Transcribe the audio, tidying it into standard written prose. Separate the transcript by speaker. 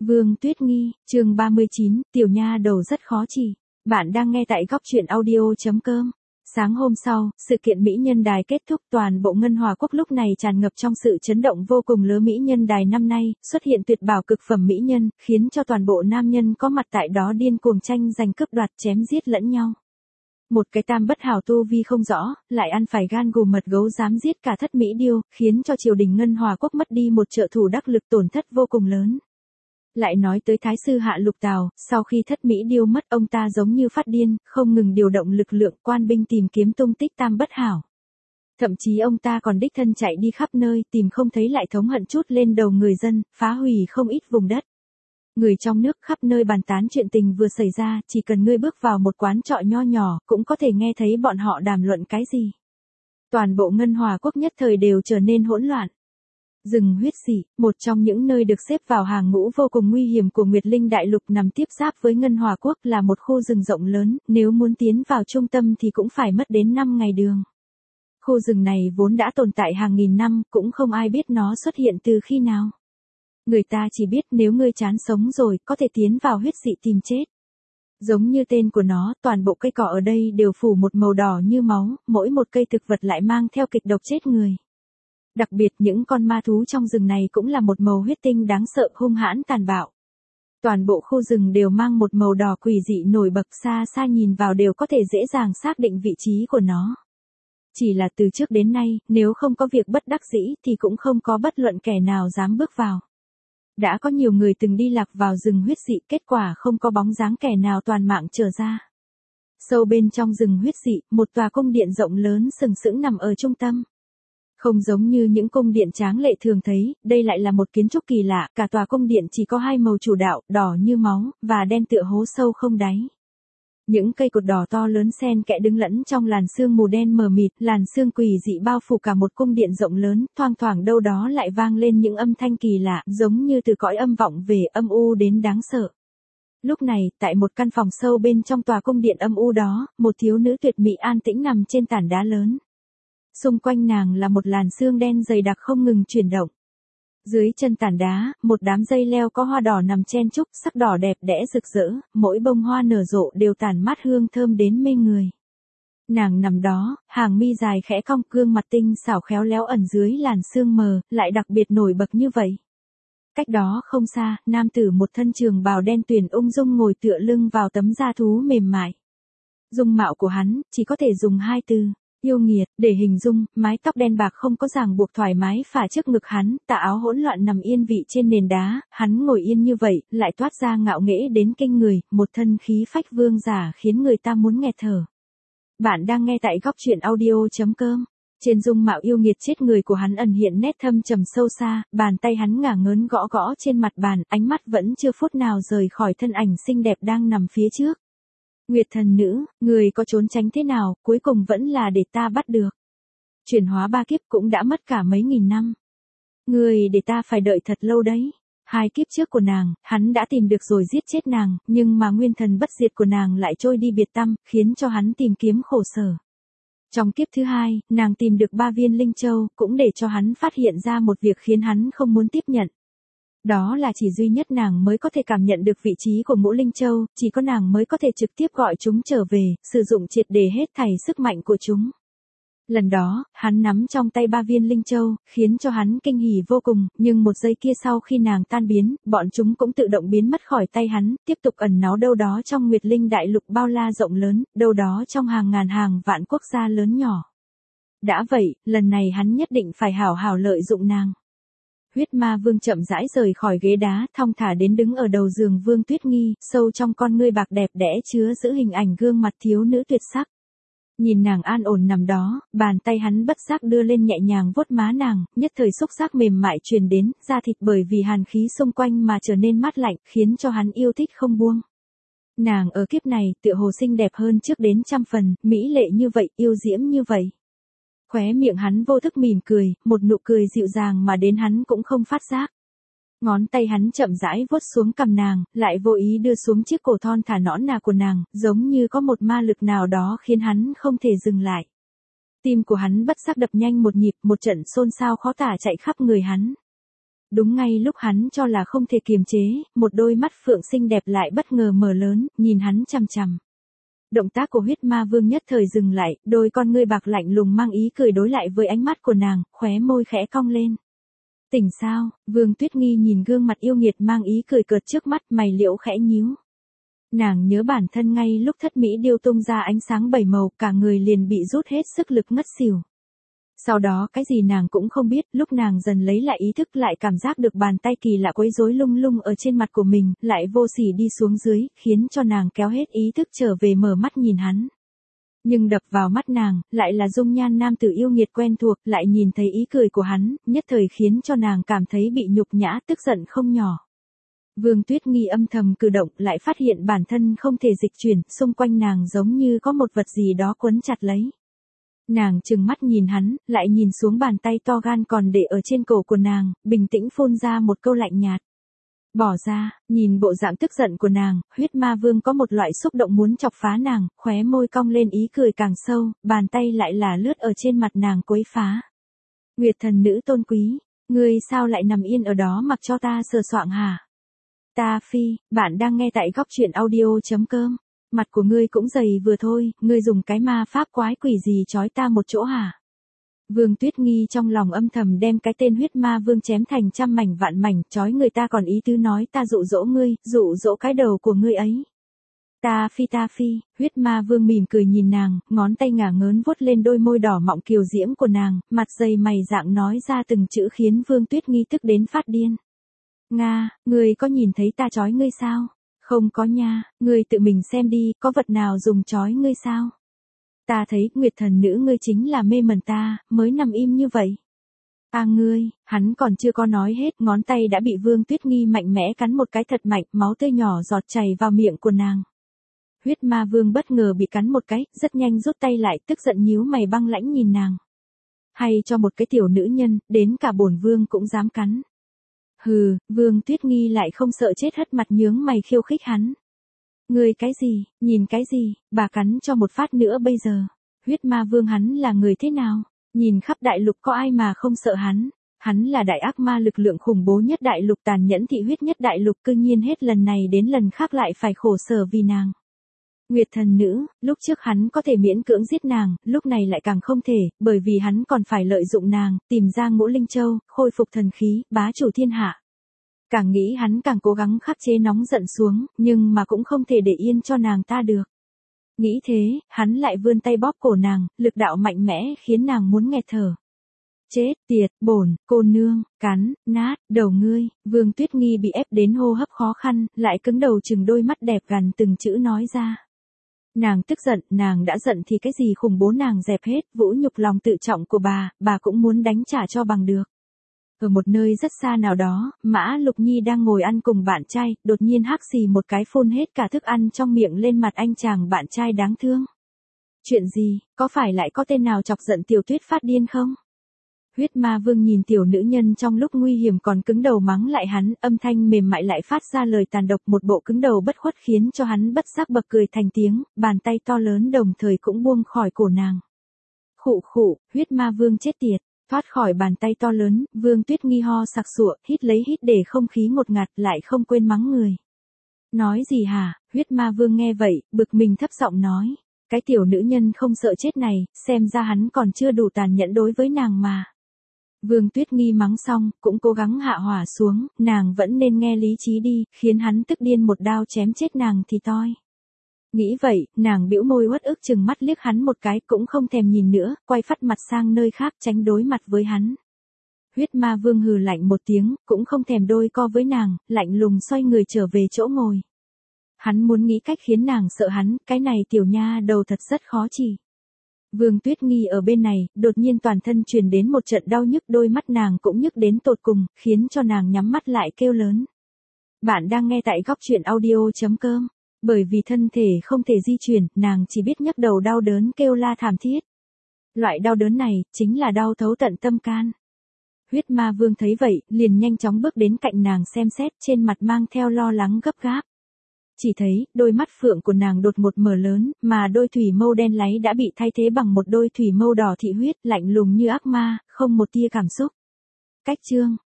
Speaker 1: Vương Tuyết Nghi, chương 39, tiểu nha đầu rất khó chỉ. Bạn đang nghe tại góc truyện audio.com. Sáng hôm sau, sự kiện Mỹ Nhân Đài kết thúc, toàn bộ Ngân Hòa Quốc lúc này tràn ngập trong sự chấn động vô cùng lớn. Mỹ Nhân Đài năm nay xuất hiện tuyệt bảo cực phẩm mỹ nhân, khiến cho toàn bộ nam nhân có mặt tại đó điên cuồng tranh giành cướp đoạt chém giết lẫn nhau. Một cái tam bất hảo tu vi không rõ, lại ăn phải gan gù mật gấu dám giết cả thất mỹ điêu, khiến cho triều đình Ngân Hòa Quốc mất đi một trợ thủ đắc lực, tổn thất vô cùng lớn. Lại nói tới Thái sư Hạ Lục Tào, sau khi thất mỹ điêu mất, ông ta giống như phát điên, không ngừng điều động lực lượng quan binh tìm kiếm tung tích tam bất hảo. Thậm chí ông ta còn đích thân chạy đi khắp nơi, tìm không thấy lại thống hận chút lên đầu người dân, phá hủy không ít vùng đất. Người trong nước khắp nơi bàn tán chuyện tình vừa xảy ra, chỉ cần ngươi bước vào một quán trọ nho nhỏ, cũng có thể nghe thấy bọn họ đàm luận cái gì. Toàn bộ Ngân Hòa Quốc nhất thời đều trở nên hỗn loạn. Rừng huyết sỉ, một trong những nơi được xếp vào hàng ngũ vô cùng nguy hiểm của Nguyệt Linh Đại Lục, nằm tiếp giáp với Ngân Hòa Quốc, là một khu rừng rộng lớn, nếu muốn tiến vào trung tâm thì cũng phải mất đến 5 ngày đường. Khu rừng này vốn đã tồn tại hàng nghìn năm, cũng không ai biết nó xuất hiện từ khi nào. Người ta chỉ biết nếu ngươi chán sống rồi, có thể tiến vào huyết dị tìm chết. Giống như tên của nó, toàn bộ cây cỏ ở đây đều phủ một màu đỏ như máu, mỗi một cây thực vật lại mang theo kịch độc chết người. Đặc biệt những con ma thú trong rừng này cũng là một màu huyết tinh đáng sợ, hung hãn tàn bạo. Toàn bộ khu rừng đều mang một màu đỏ quỷ dị nổi bật, xa xa nhìn vào đều có thể dễ dàng xác định vị trí của nó. Chỉ là từ trước đến nay, nếu không có việc bất đắc dĩ thì cũng không có bất luận kẻ nào dám bước vào. Đã có nhiều người từng đi lạc vào rừng huyết dị, kết quả không có bóng dáng kẻ nào toàn mạng trở ra. Sâu bên trong rừng huyết dị, một tòa cung điện rộng lớn sừng sững nằm ở trung tâm. Không giống như những cung điện tráng lệ thường thấy, đây lại là một kiến trúc kỳ lạ, cả tòa cung điện chỉ có hai màu chủ đạo, đỏ như máu, và đen tựa hố sâu không đáy. Những cây cột đỏ to lớn xen kẽ đứng lẫn trong làn sương mù đen mờ mịt, làn sương quỷ dị bao phủ cả một cung điện rộng lớn, thoang thoảng đâu đó lại vang lên những âm thanh kỳ lạ, giống như từ cõi âm vọng về, âm u đến đáng sợ. Lúc này, tại một căn phòng sâu bên trong tòa cung điện âm u đó, một thiếu nữ tuyệt mỹ an tĩnh nằm trên tảng đá lớn. Xung quanh nàng là một làn sương đen dày đặc không ngừng chuyển động. Dưới chân tảng đá, một đám dây leo có hoa đỏ nằm chen chúc, sắc đỏ đẹp đẽ rực rỡ, mỗi bông hoa nở rộ đều tản mát hương thơm đến mê người. Nàng nằm đó, hàng mi dài khẽ cong, gương mặt tinh xảo khéo léo ẩn dưới làn sương mờ, lại đặc biệt nổi bật như vậy. Cách đó không xa, nam tử một thân trường bào đen tuyền ung dung ngồi tựa lưng vào tấm da thú mềm mại. Dung mạo của hắn, chỉ có thể dùng hai từ. Yêu nghiệt, để hình dung, mái tóc đen bạc không có ràng buộc thoải mái phả trước ngực hắn, tà áo hỗn loạn nằm yên vị trên nền đá, hắn ngồi yên như vậy, lại toát ra ngạo nghễ đến kinh người, một thân khí phách vương giả khiến người ta muốn nghẹt thở. Bạn đang nghe tại góc truyện audio.com. Trên dung mạo yêu nghiệt chết người của hắn ẩn hiện nét thâm trầm sâu xa, bàn tay hắn ngả ngớn gõ gõ trên mặt bàn, ánh mắt vẫn chưa phút nào rời khỏi thân ảnh xinh đẹp đang nằm phía trước. Nguyệt thần nữ, người có trốn tránh thế nào, cuối cùng vẫn là để ta bắt được. Chuyển hóa 3 kiếp cũng đã mất cả mấy nghìn năm. Người để ta phải đợi thật lâu đấy. 2 kiếp trước của nàng, hắn đã tìm được rồi giết chết nàng, nhưng mà nguyên thần bất diệt của nàng lại trôi đi biệt tăm, khiến cho hắn tìm kiếm khổ sở. Trong kiếp thứ 2, nàng tìm được 3 viên linh châu, cũng để cho hắn phát hiện ra một việc khiến hắn không muốn tiếp nhận. Đó là chỉ duy nhất nàng mới có thể cảm nhận được vị trí của ngũ linh châu, chỉ có nàng mới có thể trực tiếp gọi chúng trở về, sử dụng triệt để hết thảy sức mạnh của chúng. Lần đó, hắn nắm trong tay 3 viên linh châu, khiến cho hắn kinh hỉ vô cùng, nhưng một giây kia sau khi nàng tan biến, bọn chúng cũng tự động biến mất khỏi tay hắn, tiếp tục ẩn náu đâu đó trong Nguyệt Linh Đại Lục bao la rộng lớn, đâu đó trong hàng ngàn hàng vạn quốc gia lớn nhỏ. Đã vậy, lần này hắn nhất định phải hảo hảo lợi dụng nàng. Huyết ma vương chậm rãi rời khỏi ghế đá, thong thả đến đứng ở đầu giường Vương Tuyết Nghi, sâu trong con ngươi bạc đẹp đẽ chứa giữ hình ảnh gương mặt thiếu nữ tuyệt sắc. Nhìn nàng an ổn nằm đó, bàn tay hắn bất giác đưa lên nhẹ nhàng vuốt má nàng, nhất thời xúc giác mềm mại truyền đến, da thịt bởi vì hàn khí xung quanh mà trở nên mát lạnh, khiến cho hắn yêu thích không buông. Nàng ở kiếp này, tựa hồ xinh đẹp hơn trước đến trăm phần, mỹ lệ như vậy, yêu diễm như vậy. Khóe miệng hắn vô thức mỉm cười, một nụ cười dịu dàng mà đến hắn cũng không phát giác. Ngón tay hắn chậm rãi vuốt xuống cằm nàng, lại vô ý đưa xuống chiếc cổ thon thả nõn nà của nàng, giống như có một ma lực nào đó khiến hắn không thể dừng lại. Tim của hắn bất giác đập nhanh một nhịp, một trận xôn xao khó tả chạy khắp người hắn. Đúng ngay lúc hắn cho là không thể kiềm chế, một đôi mắt phượng xinh đẹp lại bất ngờ mở lớn, nhìn hắn chằm chằm. Động tác của huyết ma vương nhất thời dừng lại, đôi con ngươi bạc lạnh lùng mang ý cười đối lại với ánh mắt của nàng, khóe môi khẽ cong lên. Tỉnh sao? Vương Tuyết Nghi nhìn gương mặt yêu nghiệt mang ý cười cợt trước mắt, mày liễu khẽ nhíu. Nàng nhớ bản thân ngay lúc thất mỹ điêu tung ra ánh sáng bảy màu, cả người liền bị rút hết sức lực ngất xỉu. Sau đó cái gì nàng cũng không biết, lúc nàng dần lấy lại ý thức lại cảm giác được bàn tay kỳ lạ quấy rối lung lung ở trên mặt của mình, lại vô sỉ đi xuống dưới, khiến cho nàng kéo hết ý thức trở về mở mắt nhìn hắn. Nhưng đập vào mắt nàng, lại là dung nhan nam tử yêu nghiệt quen thuộc, lại nhìn thấy ý cười của hắn, nhất thời khiến cho nàng cảm thấy bị nhục nhã, tức giận không nhỏ. Vương Tuyết Nghi âm thầm cử động, lại phát hiện bản thân không thể dịch chuyển, xung quanh nàng giống như có một vật gì đó quấn chặt lấy. Nàng trừng mắt nhìn hắn, lại nhìn xuống bàn tay to gan còn để ở trên cổ của nàng, bình tĩnh phun ra một câu lạnh nhạt. Bỏ ra, nhìn bộ dạng tức giận của nàng, huyết ma vương có một loại xúc động muốn chọc phá nàng, khóe môi cong lên ý cười càng sâu, bàn tay lại là lướt ở trên mặt nàng quấy phá. Nguyệt thần nữ tôn quý, ngươi sao lại nằm yên ở đó mặc cho ta sờ soạng hả? Ta phi, bạn đang nghe tại góc truyện audio.com. Mặt của ngươi cũng dày vừa thôi, ngươi dùng cái ma pháp quái quỷ gì trói ta một chỗ hả? Vương Tuyết Nghi trong lòng âm thầm đem cái tên huyết ma vương chém thành trăm mảnh vạn mảnh, trói người ta còn ý tứ nói ta dụ dỗ ngươi, dụ dỗ cái đầu của ngươi ấy. Ta phi, huyết ma vương mỉm cười nhìn nàng, ngón tay ngả ngớn vuốt lên đôi môi đỏ mọng kiều diễm của nàng, mặt dày mày dạng nói ra từng chữ khiến Vương Tuyết Nghi tức đến phát điên. Nga, ngươi có nhìn thấy ta trói ngươi sao? Không có nha, ngươi tự mình xem đi, có vật nào dùng trói ngươi sao? Ta thấy, Nguyệt thần nữ ngươi chính là mê mẩn ta, mới nằm im như vậy. À ngươi, hắn còn chưa có nói hết, ngón tay đã bị Vương Tuyết Nghi mạnh mẽ cắn một cái thật mạnh, máu tươi nhỏ giọt chảy vào miệng của nàng. Huyết ma vương bất ngờ bị cắn một cái, rất nhanh rút tay lại, tức giận nhíu mày băng lãnh nhìn nàng. Hay cho một cái tiểu nữ nhân, đến cả bổn vương cũng dám cắn. Hừ, Vương Tuyết Nghi lại không sợ chết hất mặt nhướng mày khiêu khích hắn. Ngươi cái gì, nhìn cái gì, bà cắn cho một phát nữa bây giờ. Huyết ma vương hắn là người thế nào? Nhìn khắp đại lục có ai mà không sợ hắn? Hắn là đại ác ma lực lượng khủng bố nhất đại lục, tàn nhẫn thị huyết nhất đại lục, cư nhiên hết lần này đến lần khác lại phải khổ sở vì nàng. Nguyệt thần nữ, lúc trước hắn có thể miễn cưỡng giết nàng, lúc này lại càng không thể, bởi vì hắn còn phải lợi dụng nàng, tìm ra Ngũ Linh Châu, khôi phục thần khí, bá chủ thiên hạ. Càng nghĩ hắn càng cố gắng khắc chế nóng giận xuống, nhưng mà cũng không thể để yên cho nàng ta được. Nghĩ thế, hắn lại vươn tay bóp cổ nàng, lực đạo mạnh mẽ khiến nàng muốn nghẹt thở. Chết tiệt, bổn, cô nương, cắn, nát, đầu ngươi. Vương Tuyết Nghi bị ép đến hô hấp khó khăn, lại cứng đầu chừng đôi mắt đẹp gần từng chữ nói ra. Nàng tức giận, nàng đã giận thì cái gì khủng bố nàng dẹp hết, vũ nhục lòng tự trọng của bà cũng muốn đánh trả cho bằng được. Ở một nơi rất xa nào đó, Mã Lục Nhi đang ngồi ăn cùng bạn trai, đột nhiên hắc xì một cái phun hết cả thức ăn trong miệng lên mặt anh chàng bạn trai đáng thương. Chuyện gì, có phải lại có tên nào chọc giận Tiểu Tuyết phát điên không? Huyết ma vương nhìn tiểu nữ nhân trong lúc nguy hiểm còn cứng đầu mắng lại hắn, âm thanh mềm mại lại phát ra lời tàn độc, một bộ cứng đầu bất khuất khiến cho hắn bất giác bật cười thành tiếng, bàn tay to lớn đồng thời cũng buông khỏi cổ nàng. Khụ khụ, huyết ma vương chết tiệt. Thoát khỏi bàn tay to lớn, Vương Tuyết Nghi ho sặc sụa, hít lấy hít để không khí ngột ngạt, lại không quên mắng người. Nói gì hả? Huyết ma vương nghe vậy, bực mình thấp giọng nói. Cái tiểu nữ nhân không sợ chết này, xem ra hắn còn chưa đủ tàn nhẫn đối với nàng mà. Vương Tuyết Nghi mắng xong, cũng cố gắng hạ hỏa xuống, nàng vẫn nên nghe lý trí đi, khiến hắn tức điên một đao chém chết nàng thì toi. Nghĩ vậy, nàng bĩu môi uất ức chừng mắt liếc hắn một cái, cũng không thèm nhìn nữa, quay phắt mặt sang nơi khác tránh đối mặt với hắn. Huyết ma vương hừ lạnh một tiếng, cũng không thèm đôi co với nàng, lạnh lùng xoay người trở về chỗ ngồi. Hắn muốn nghĩ cách khiến nàng sợ hắn, cái này tiểu nha đầu thật rất khó chỉ. Vương Tuyết Nghi ở bên này, đột nhiên toàn thân truyền đến một trận đau nhức, đôi mắt nàng cũng nhức đến tột cùng, khiến cho nàng nhắm mắt lại kêu lớn. Bạn đang nghe tại góc truyện audio.com. Bởi vì thân thể không thể di chuyển, nàng chỉ biết nhấc đầu đau đớn kêu la thảm thiết. Loại đau đớn này, chính là đau thấu tận tâm can. Huyết ma vương thấy vậy, liền nhanh chóng bước đến cạnh nàng xem xét, trên mặt mang theo lo lắng gấp gáp. Chỉ thấy, đôi mắt phượng của nàng đột ngột mở lớn, mà đôi thủy mâu đen láy đã bị thay thế bằng một đôi thủy mâu đỏ thị huyết, lạnh lùng như ác ma, không một tia cảm xúc. Cách chương,